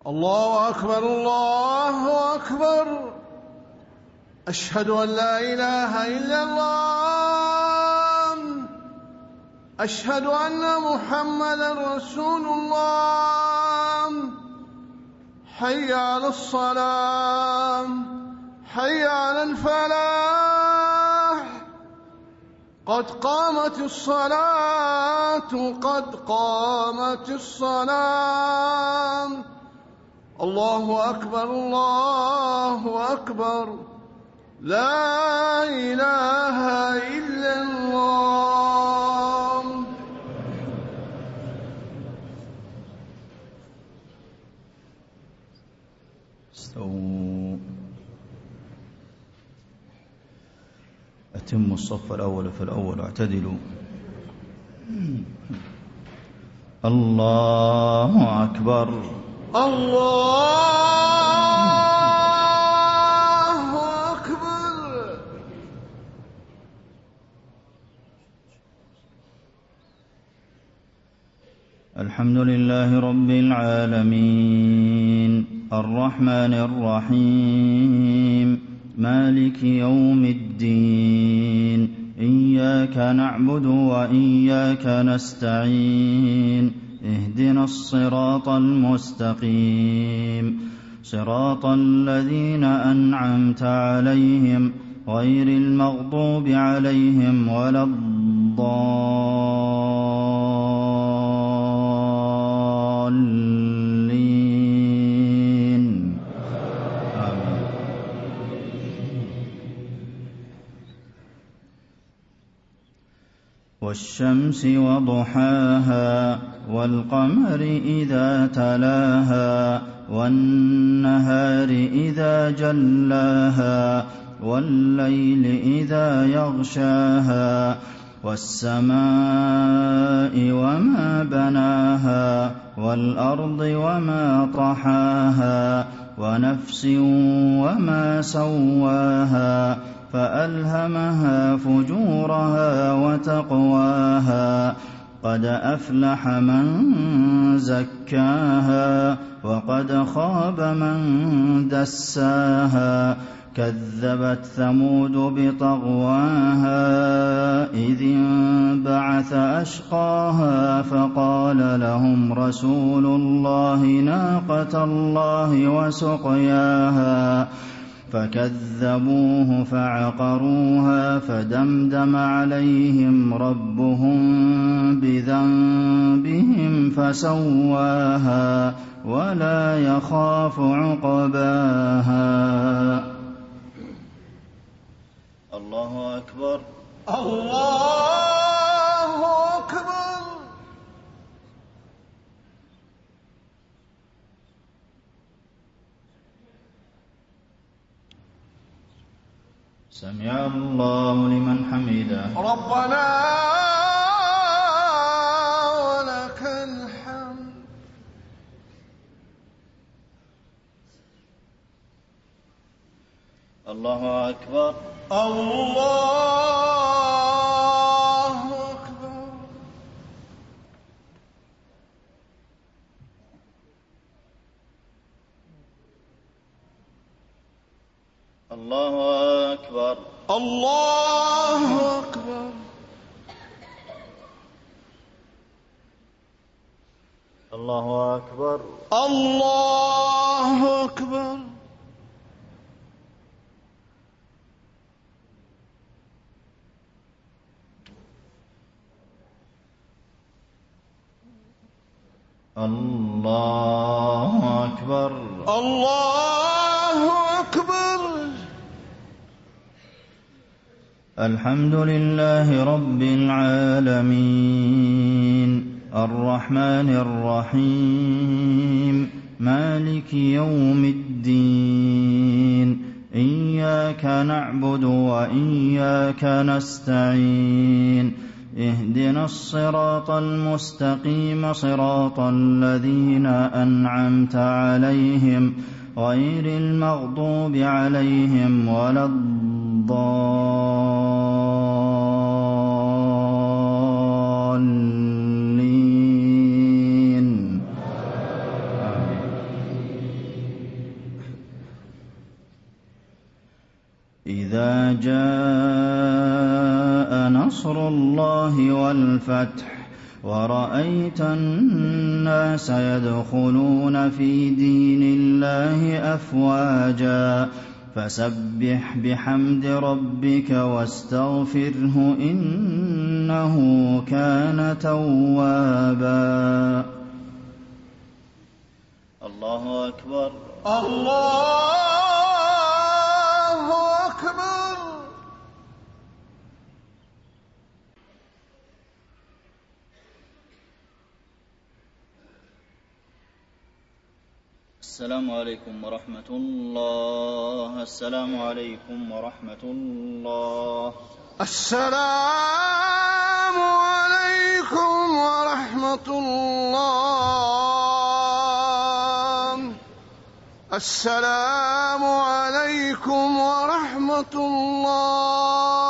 الله أكبر الله أكبر. أشهد أن لا إله إلا الله. أشهد أن محمدا رسول الله. حي على الصلاة، حي على الفلاح. قد قامت الصلاة، قد قامت الصلاة. الله أكبر الله أكبر. لا إله إلا الله. استووا. أتموا الصف الأول فالأول واعتدلوا. الله أكبر الله أكبر. الحمد لله رب العالمين الرحمن الرحيم مالك يوم الدين. إياك نعبد وإياك نستعين. اهدنا الصراط المستقيم صراط الذين أنعمت عليهم غير المغضوب عليهم ولا الضالين. آمين. والشمس وضحاها والقمر إذا تلاها والنهار إذا جلاها والليل إذا يغشاها والسماء وما بناها والأرض وما طحاها ونفس وما سواها فألهمها فجورها وتقواها. قد أفلح من زكاها وقد خاب من دساها. كذبت ثمود بطغواها إذ انبعث أشقاها فقال لهم رسول الله ناقة الله وسقياها فكذبوه فعقروها فدمدم عليهم ربهم بذنبهم فسواها ولا يخاف عقباها. الله أكبر الله أكبر. سمع الله لمن حمده. ربنا ولك الحمد. الله أكبر الله أكبر. الله أكبر الله أكبر. الله أكبر الله أكبر. الله أكبر الله أكبر. الحمد لله رب العالمين الرحمن الرحيم مالك يوم الدين. إياك نعبد وإياك نستعين. اهدنا الصراط المستقيم صراط الذين أنعمت عليهم غير المغضوب عليهم ولا الضالين. إِذَا جَاءَ نَصْرُ اللَّهِ وَالْفَتْحُ وَرَأَيْتَ النَّاسَ يَدْخُلُونَ فِي دِينِ اللَّهِ أَفْوَاجًا فَسَبِّحْ بِحَمْدِ رَبِّكَ وَاسْتَغْفِرْهُ إِنَّهُ كَانَ تَوَّابًا. الله أكبر. الله أكبر. السلام عليكم ورحمة الله. السلام عليكم ورحمة الله. السلام عليكم ورحمة الله. السلام عليكم ورحمة الله.